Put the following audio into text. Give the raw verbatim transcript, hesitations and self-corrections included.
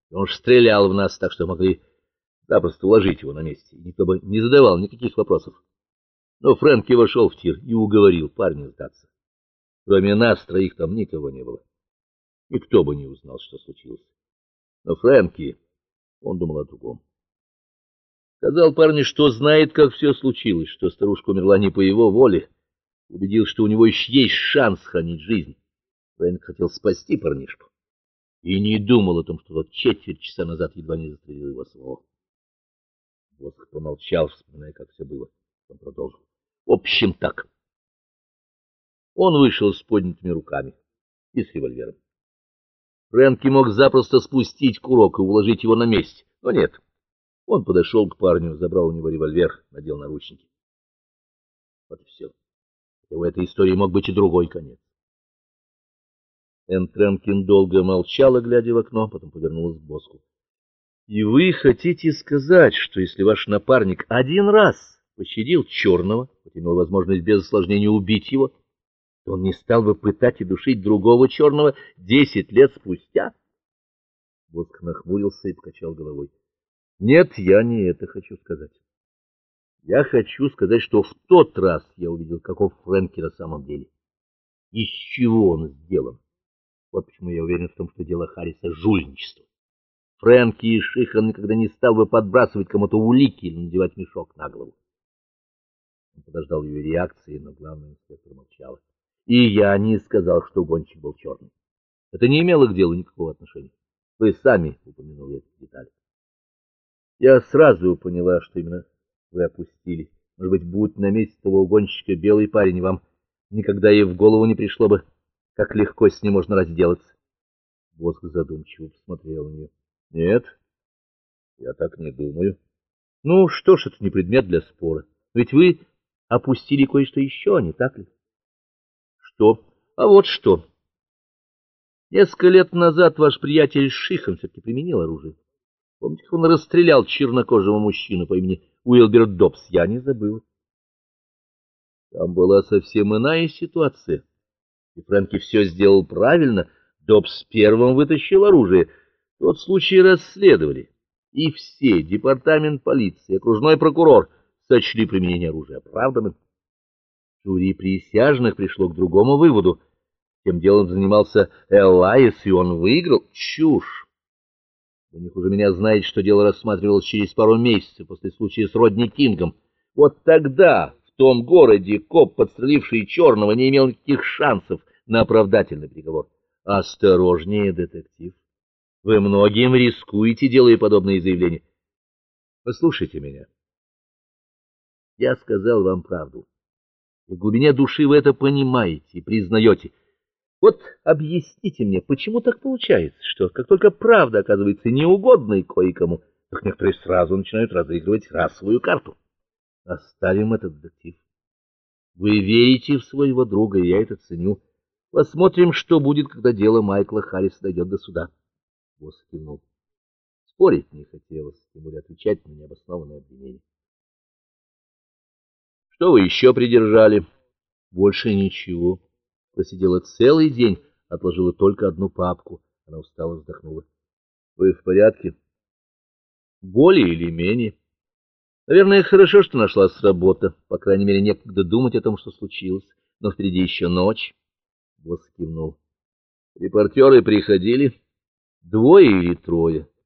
И он ж стрелял в нас, так что могли запросто уложить его на месте, и никто бы не задавал никаких вопросов. Но Фрэнки вошел в тир и уговорил парня сдаться. Кроме нас троих там никого не было. Никто бы не узнал, что случилось. Но Фрэнки, он думал о другом. Сказал парню, что знает, как все случилось, что старушка умерла не по его воле. Убедил, что у него еще есть шанс сохранить жизнь. Фрэнк хотел спасти парнишку. И не думал о том, что тот четверть часа назад едва не застрелил его самого. Воск помолчал, вспоминая, как все было. Он продолжил. В общем, так. Он вышел с поднятыми руками и с револьвером. Фрэнки мог запросто спустить курок и уложить его на месте, но нет. Он подошел к парню, забрал у него револьвер, надел наручники. Вот и все. И в этой истории мог быть и другой конец. Энн Тренкин долго молчала, глядя в окно, потом повернулась к Боску. — И вы хотите сказать, что если ваш напарник один раз пощадил черного, хоть имел возможность без осложнения убить его, то он не стал бы пытать и душить другого черного десять лет спустя? Боск нахмурился и покачал головой. — Нет, я не это хочу сказать. Я хочу сказать, что в тот раз я увидел, каков Фрэнки на самом деле. Из чего он сделан. Вот почему я уверен в том, что дело Харриса — жульничество. Фрэнки и Шихан никогда не стал бы подбрасывать кому-то улики или надевать мешок на голову. Он подождал ее реакции, но главное, инспектор молчала. И я не сказал, что гонщик был черным. Это не имело к делу никакого отношения. Вы сами упомянули эту деталь. Я сразу поняла, что именно вы опустили. Может быть, будь на месте того гонщика белый парень, вам никогда и в голову не пришло бы, как легко с ним можно разделаться. Боск задумчиво посмотрел на нее. — Нет, я так не думаю. — Ну, что ж, это не предмет для спора. Ведь вы опустили кое-что еще, не так ли? — Что? А вот что. Несколько лет назад ваш приятель Шихан все-таки применил оружие. Помните, как он расстрелял чернокожего мужчину по имени Уилбер Добс? Я не забыл. Там была совсем иная ситуация. И Фрэнки все сделал правильно. Добс первым вытащил оружие. Тот случай расследовали. И все, департамент полиции, окружной прокурор, сочли применение оружия оправданным. Жюри присяжных пришло к другому выводу. Тем делом занимался Элайс, и он выиграл. Чушь! Вы не хуже меня знаете, что дело рассматривалось через пару месяцев после случая с Родни Кингом. Вот тогда в том городе коп, подстреливший черного, не имел никаких шансов на оправдательный приговор. Осторожнее, детектив. Вы многим рискуете, делая подобные заявления. Послушайте меня. Я сказал вам правду. И в глубине души вы это понимаете и признаете. Вот объясните мне, почему так получается, что как только правда оказывается неугодной кое-кому, так некоторые сразу начинают разыгрывать расовую карту. Оставим этот детектив. Вы верите в своего друга, и я это ценю. Посмотрим, что будет, когда дело Майкла Харриса дойдет до суда. Босс кивнул. Спорить не хотелось, тем более отвечать на необоснованное обвинение. Что вы еще придержали? Больше ничего. Просидела целый день, отложила только одну папку. Она устало вздохнула. Вы в порядке? Более или менее. Наверное, хорошо, что нашлась работа. По крайней мере, некогда думать о том, что случилось. Но впереди еще ночь. Босс кивнул. Репортеры приходили. Двое или трое.